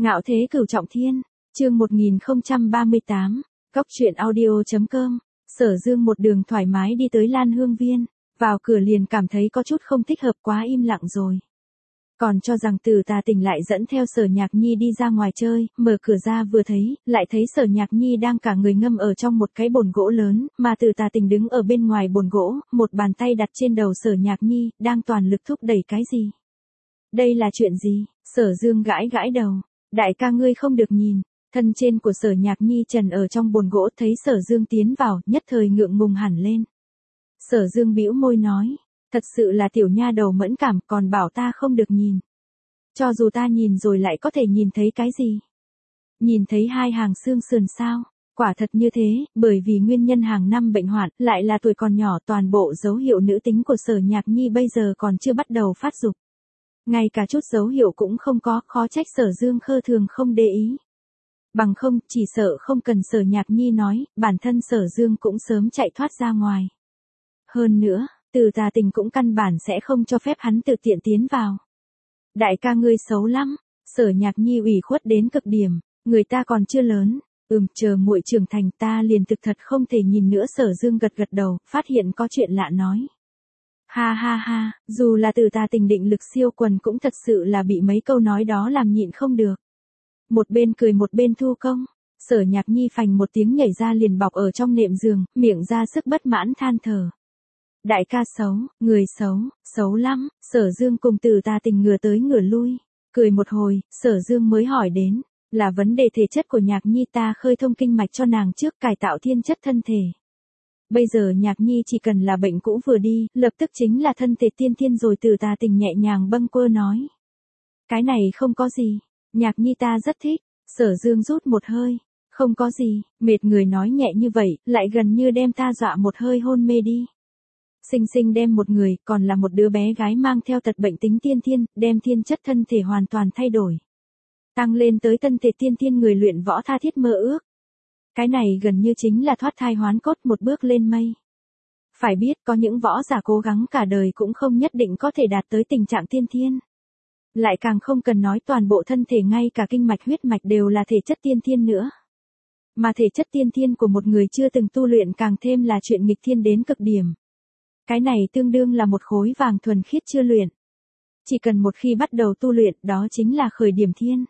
Ngạo thế cửu trọng thiên, chương 1038, Góc truyện audio.com. Sở Dương một đường thoải mái đi tới Lan Hương Viên, vào cửa liền cảm thấy có chút không thích hợp, quá im lặng rồi. Còn cho rằng Từ Tà Tình lại dẫn theo Sở Nhạc Nhi đi ra ngoài chơi, mở cửa ra vừa thấy, lại thấy Sở Nhạc Nhi đang cả người ngâm ở trong một cái bồn gỗ lớn, mà Từ Tà Tình đứng ở bên ngoài bồn gỗ, một bàn tay đặt trên đầu Sở Nhạc Nhi, đang toàn lực thúc đẩy cái gì. Đây là chuyện gì? Sở Dương gãi gãi đầu. Đại ca ngươi không được nhìn. Thân trên của Sở Nhạc Nhi trần ở trong bồn gỗ, thấy Sở Dương tiến vào, nhất thời ngượng ngùng hẳn lên. Sở Dương bĩu môi nói, thật sự là tiểu nha đầu mẫn cảm, còn bảo ta không được nhìn. Cho dù ta nhìn rồi lại có thể nhìn thấy cái gì? Nhìn thấy hai hàng xương sườn sao? Quả thật như thế, bởi vì nguyên nhân hàng năm bệnh hoạn, lại là tuổi còn nhỏ, toàn bộ dấu hiệu nữ tính của Sở Nhạc Nhi bây giờ còn chưa bắt đầu phát dục. Ngay cả chút dấu hiệu cũng không có, khó trách Sở Dương khơ thường không để ý. Bằng không, chỉ sợ không cần Sở Nhạc Nhi nói, bản thân Sở Dương cũng sớm chạy thoát ra ngoài. Hơn nữa, Từ Tà Tình cũng căn bản sẽ không cho phép hắn tự tiện tiến vào. Đại ca ngươi xấu lắm. Sở Nhạc Nhi ủy khuất đến cực điểm, người ta còn chưa lớn. Chờ muội trưởng thành ta liền thực thật không thể nhìn nữa. Sở Dương gật gật đầu, phát hiện có chuyện lạ nói. Ha ha ha, dù là Từ Tà Tình định lực siêu quần cũng thật sự là bị mấy câu nói đó làm nhịn không được. Một bên cười một bên thu công, Sở Nhạc Nhi phành một tiếng nhảy ra liền bọc ở trong nệm giường, miệng ra sức bất mãn than thở. Đại ca xấu, người xấu, xấu lắm. Sở Dương cùng Từ Tà Tình ngửa tới ngửa lui, cười một hồi, Sở Dương mới hỏi đến, là vấn đề thể chất của Nhạc Nhi, ta khơi thông kinh mạch cho nàng trước, cải tạo thiên chất thân thể. Bây giờ Nhạc Nhi chỉ cần là bệnh cũ vừa đi, lập tức chính là thân thể tiên thiên rồi. Từ Tà Tình nhẹ nhàng bâng quơ nói. Cái này không có gì, Nhạc Nhi ta rất thích. Sở Dương rút một hơi, không có gì, mệt người nói nhẹ như vậy, lại gần như đem ta dọa một hơi hôn mê đi. Sinh sinh đem một người, còn là một đứa bé gái mang theo tật bệnh tính tiên thiên, đem thiên chất thân thể hoàn toàn thay đổi. Tăng lên tới thân thể tiên thiên người luyện võ tha thiết mơ ước. Cái này gần như chính là thoát thai hoán cốt, một bước lên mây. Phải biết có những võ giả cố gắng cả đời cũng không nhất định có thể đạt tới tình trạng tiên thiên. Lại càng không cần nói toàn bộ thân thể, ngay cả kinh mạch huyết mạch đều là thể chất tiên thiên nữa. Mà thể chất tiên thiên của một người chưa từng tu luyện càng thêm là chuyện nghịch thiên đến cực điểm. Cái này tương đương là một khối vàng thuần khiết chưa luyện. Chỉ cần một khi bắt đầu tu luyện, đó chính là khởi điểm thiên.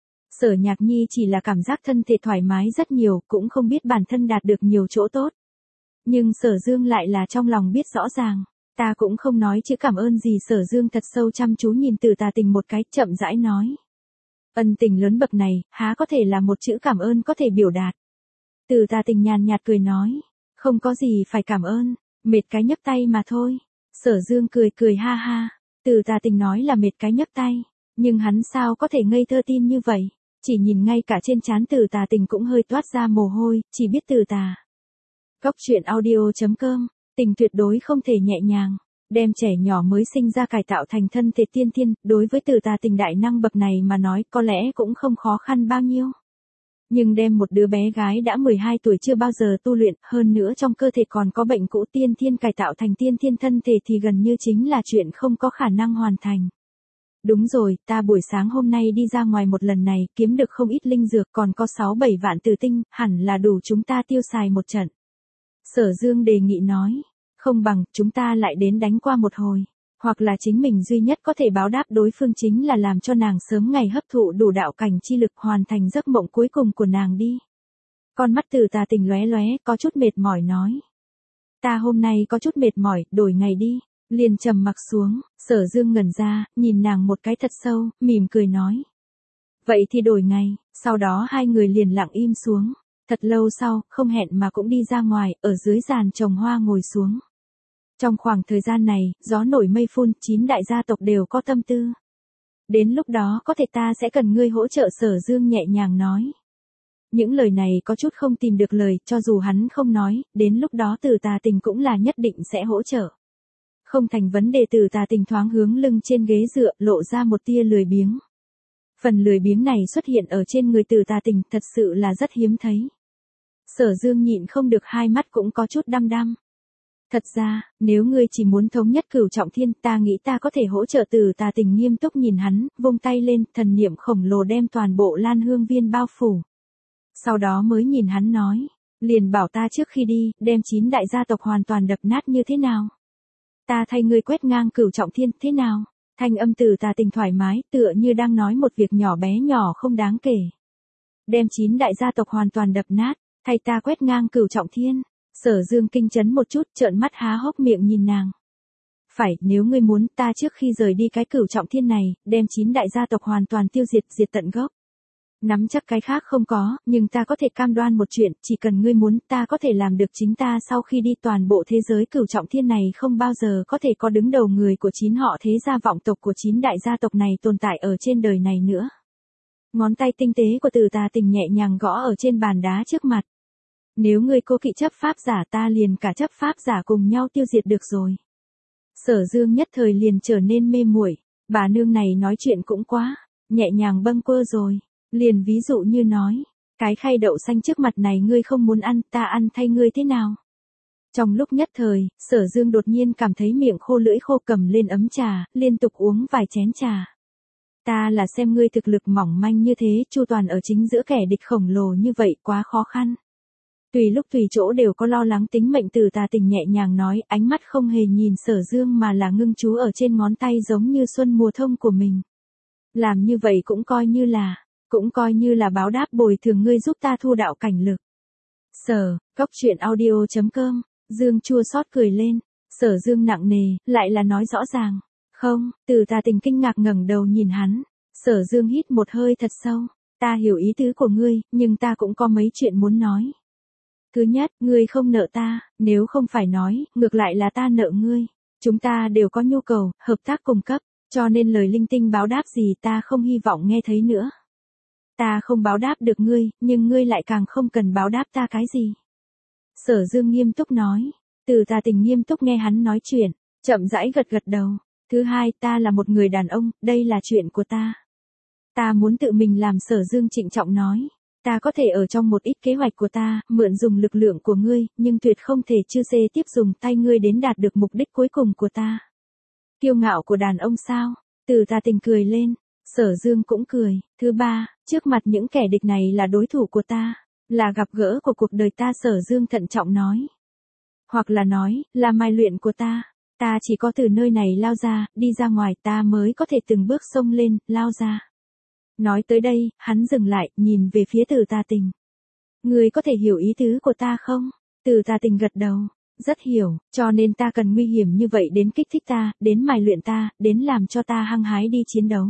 Sở Nhạc Nhi chỉ là cảm giác thân thể thoải mái rất nhiều, cũng không biết bản thân đạt được nhiều chỗ tốt. Nhưng Sở Dương lại là trong lòng biết rõ ràng. Ta cũng không nói chữ cảm ơn gì. Sở Dương thật sâu chăm chú nhìn Từ Tà Tình một cái, chậm rãi nói. Ân tình lớn bậc này, há có thể là một chữ cảm ơn có thể biểu đạt. Từ Tà Tình nhàn nhạt cười nói. Không có gì phải cảm ơn, mệt cái nhấc tay mà thôi. Sở Dương cười cười ha ha. Từ Tà Tình nói là mệt cái nhấc tay, nhưng hắn sao có thể ngây thơ tin như vậy. Chỉ nhìn ngay cả trên trán Từ Tà Tình cũng hơi toát ra mồ hôi, chỉ biết Từ Tà. Góc truyện audio.com, tình tuyệt đối không thể nhẹ nhàng, đem trẻ nhỏ mới sinh ra cải tạo thành thân thể tiên thiên, đối với Từ Tà Tình đại năng bậc này mà nói có lẽ cũng không khó khăn bao nhiêu. Nhưng đem một đứa bé gái đã 12 tuổi chưa bao giờ tu luyện, hơn nữa trong cơ thể còn có bệnh cũ tiên thiên cải tạo thành tiên thiên thân thể thì gần như chính là chuyện không có khả năng hoàn thành. Đúng rồi, ta buổi sáng hôm nay đi ra ngoài một lần này, kiếm được không ít linh dược, còn có 6-7 vạn tử tinh, hẳn là đủ chúng ta tiêu xài một trận. Sở Dương đề nghị nói, không bằng, chúng ta lại đến đánh qua một hồi, hoặc là chính mình duy nhất có thể báo đáp đối phương chính là làm cho nàng sớm ngày hấp thụ đủ đạo cảnh chi lực, hoàn thành giấc mộng cuối cùng của nàng đi. Con mắt Từ Tà Tình lóe lóe, có chút mệt mỏi nói. Ta hôm nay có chút mệt mỏi, đổi ngày đi. Liền trầm mặc xuống. Sở Dương ngẩn ra, nhìn nàng một cái thật sâu, mỉm cười nói. Vậy thì đổi ngày. Sau đó hai người liền lặng im xuống. Thật lâu sau, không hẹn mà cũng đi ra ngoài, ở dưới giàn trồng hoa ngồi xuống. Trong khoảng thời gian này, gió nổi mây phun, 9 đại gia tộc đều có tâm tư. Đến lúc đó có thể ta sẽ cần ngươi hỗ trợ. Sở Dương nhẹ nhàng nói. Những lời này có chút không tìm được lời, cho dù hắn không nói, đến lúc đó Từ Tà Tình cũng là nhất định sẽ hỗ trợ. Không thành vấn đề. Từ Tà Tình thoáng hướng lưng trên ghế dựa, lộ ra một tia lười biếng. Phần lười biếng này xuất hiện ở trên người Từ Tà Tình thật sự là rất hiếm thấy. Sở Dương nhịn không được, hai mắt cũng có chút đăm đăm. Thật ra, nếu ngươi chỉ muốn thống nhất Cửu Trọng Thiên, ta nghĩ ta có thể hỗ trợ. Từ Tà Tình nghiêm túc nhìn hắn, vung tay lên, thần niệm khổng lồ đem toàn bộ Lan Hương Viên bao phủ. Sau đó mới nhìn hắn nói, liền bảo ta trước khi đi, đem 9 đại gia tộc hoàn toàn đập nát như thế nào? Ta thay ngươi quét ngang Cửu Trọng Thiên, thế nào? Thanh âm Từ Tà Tình thoải mái, tựa như đang nói một việc nhỏ bé nhỏ không đáng kể. Đem 9 đại gia tộc hoàn toàn đập nát, thay ta quét ngang Cửu Trọng Thiên. Sở Dương kinh chấn một chút, trợn mắt há hốc miệng nhìn nàng. Phải, nếu ngươi muốn, ta trước khi rời đi cái Cửu Trọng Thiên này, đem 9 đại gia tộc hoàn toàn tiêu diệt, diệt tận gốc. Nắm chắc cái khác không có, nhưng ta có thể cam đoan một chuyện, chỉ cần ngươi muốn, ta có thể làm được. Chính ta sau khi đi, toàn bộ thế giới Cửu Trọng Thiên này không bao giờ có thể có đứng đầu người của 9 họ thế gia vọng tộc của 9 đại gia tộc này tồn tại ở trên đời này nữa. Ngón tay tinh tế của Từ Tà Tình nhẹ nhàng gõ ở trên bàn đá trước mặt. Nếu ngươi cố kỵ chấp pháp giả, ta liền cả chấp pháp giả cùng nhau tiêu diệt được rồi. Sở Dương nhất thời liền trở nên mê muội, bà nương này nói chuyện cũng quá nhẹ nhàng bâng quơ rồi. Liền ví dụ như nói, cái khay đậu xanh trước mặt này ngươi không muốn ăn, ta ăn thay ngươi thế nào? Trong lúc nhất thời, Sở Dương đột nhiên cảm thấy miệng khô lưỡi khô, cầm lên ấm trà, liên tục uống vài chén trà. Ta là xem ngươi thực lực mỏng manh như thế, chu toàn ở chính giữa kẻ địch khổng lồ như vậy quá khó khăn. Tùy lúc tùy chỗ đều có lo lắng tính mệnh. Từ Tà Tình nhẹ nhàng nói, ánh mắt không hề nhìn Sở Dương mà là ngưng chú ở trên ngón tay giống như xuân mùa thông của mình. Làm như vậy cũng coi như là báo đáp bồi thường ngươi giúp ta thu đạo cảnh lực. Cóc truyện audio.com, Dương chua xót cười lên, Sở Dương nặng nề, lại là nói rõ ràng. Không, Từ Tà Tình kinh ngạc ngẩng đầu nhìn hắn, Sở Dương hít một hơi thật sâu, ta hiểu ý tứ của ngươi, nhưng ta cũng có mấy chuyện muốn nói. Thứ nhất, ngươi không nợ ta, nếu không phải nói, ngược lại là ta nợ ngươi. Chúng ta đều có nhu cầu, hợp tác cung cấp, cho nên lời linh tinh báo đáp gì ta không hy vọng nghe thấy nữa. Ta không báo đáp được ngươi, nhưng ngươi lại càng không cần báo đáp ta cái gì. Sở Dương nghiêm túc nói. Từ Tà Tình nghiêm túc nghe hắn nói chuyện, chậm rãi gật gật đầu. Thứ hai, ta là một người đàn ông, đây là chuyện của ta. Ta muốn tự mình làm. Sở Dương trịnh trọng nói. Ta có thể ở trong một ít kế hoạch của ta, mượn dùng lực lượng của ngươi, nhưng tuyệt không thể chư xê tiếp dùng tay ngươi đến đạt được mục đích cuối cùng của ta. Kiêu ngạo của đàn ông sao? Từ Tà Tình cười lên, Sở Dương cũng cười. Thứ ba, trước mặt những kẻ địch này là đối thủ của ta, là gặp gỡ của cuộc đời ta. Sở Dương thận trọng nói. Hoặc là nói, là mài luyện của ta. Ta chỉ có từ nơi này lao ra, đi ra ngoài ta mới có thể từng bước xông lên, lao ra. Nói tới đây, hắn dừng lại, nhìn về phía Từ Tà Tình. Ngươi có thể hiểu ý tứ của ta không? Từ Tà Tình gật đầu. Rất hiểu, cho nên ta cần nguy hiểm như vậy đến kích thích ta, đến mài luyện ta, đến làm cho ta hăng hái đi chiến đấu.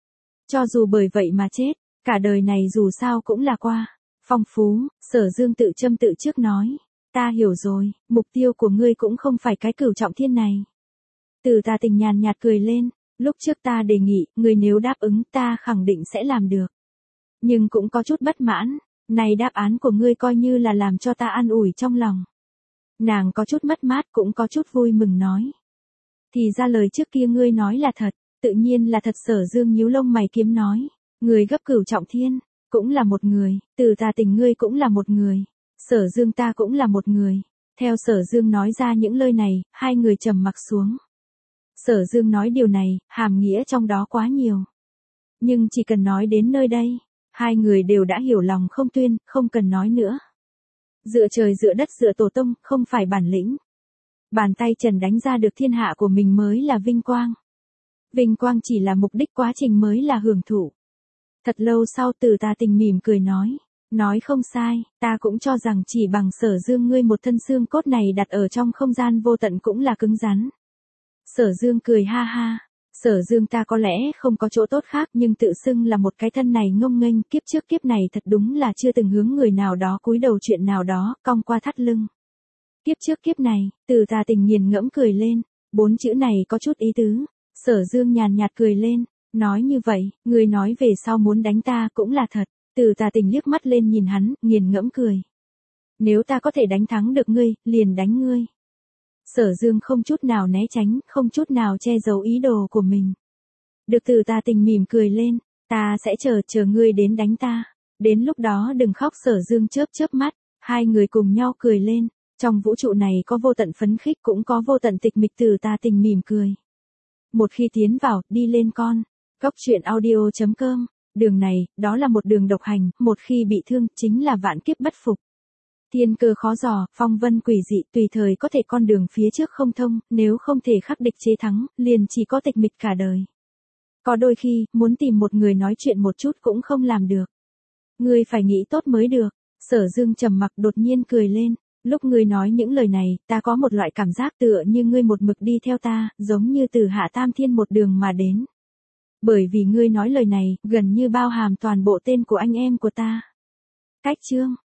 Cho dù bởi vậy mà chết, cả đời này dù sao cũng là qua. Phong phú, Sở Dương tự châm tự trước nói. Ta hiểu rồi, mục tiêu của ngươi cũng không phải cái Cửu Trọng Thiên này. Từ Tà Tình nhàn nhạt cười lên. Lúc trước ta đề nghị, ngươi nếu đáp ứng ta khẳng định sẽ làm được. Nhưng cũng có chút bất mãn, này đáp án của ngươi coi như là làm cho ta an ủi trong lòng. Nàng có chút mất mát cũng có chút vui mừng nói. Thì ra lời trước kia ngươi nói là thật, tự nhiên là thật. Sở Dương nhíu lông mày kiếm nói. Người gấp Cửu Trọng Thiên, cũng là một người, Từ Tà Tình ngươi cũng là một người. Sở Dương ta cũng là một người. Theo Sở Dương nói ra những lời này, hai người trầm mặc xuống. Sở Dương nói điều này, hàm nghĩa trong đó quá nhiều. Nhưng chỉ cần nói đến nơi đây, hai người đều đã hiểu lòng không tuyên, không cần nói nữa. Dựa trời dựa đất dựa tổ tông, không phải bản lĩnh. Bàn tay trần đánh ra được thiên hạ của mình mới là vinh quang. Vinh quang chỉ là mục đích, quá trình mới là hưởng thụ. Thật lâu sau Từ Tà Tình mỉm cười nói. Nói không sai, ta cũng cho rằng chỉ bằng Sở Dương ngươi một thân xương cốt này đặt ở trong không gian vô tận cũng là cứng rắn. Sở Dương cười ha ha. Sở Dương ta có lẽ không có chỗ tốt khác, nhưng tự xưng là một cái thân này ngông nghênh, kiếp trước kiếp này thật đúng là chưa từng hướng người nào đó cúi đầu chuyện nào đó, cong qua thắt lưng. Kiếp trước kiếp này, Từ Tà Tình nghiền ngẫm cười lên, 4 chữ này có chút ý tứ. Sở Dương nhàn nhạt cười lên, nói như vậy, ngươi nói về sau muốn đánh ta cũng là thật. Từ Tà Tình liếc mắt lên nhìn hắn, nghiền ngẫm cười. Nếu ta có thể đánh thắng được ngươi, liền đánh ngươi. Sở Dương không chút nào né tránh, không chút nào che giấu ý đồ của mình. Được. Từ Tà Tình mỉm cười lên, ta sẽ chờ ngươi đến đánh ta. Đến lúc đó đừng khóc. Sở Dương chớp chớp mắt, hai người cùng nhau cười lên. Trong vũ trụ này có vô tận phấn khích cũng có vô tận tịch mịch từ tà tình mỉm cười. Một khi tiến vào, đi lên con. Góc truyện audio.com. Đường này, đó là một đường độc hành, một khi bị thương, chính là vạn kiếp bất phục. Thiên cơ khó dò, phong vân quỷ dị, tùy thời có thể con đường phía trước không thông, nếu không thể khắc địch chế thắng, liền chỉ có tịch mịch cả đời. Có đôi khi, muốn tìm một người nói chuyện một chút cũng không làm được. Ngươi phải nghĩ tốt mới được. Sở Dương trầm mặc đột nhiên cười lên. Lúc ngươi nói những lời này, ta có một loại cảm giác tựa như ngươi một mực đi theo ta, giống như từ Hạ Tam Thiên một đường mà đến. Bởi vì ngươi nói lời này, gần như bao hàm toàn bộ tên của anh em của ta. Cách chương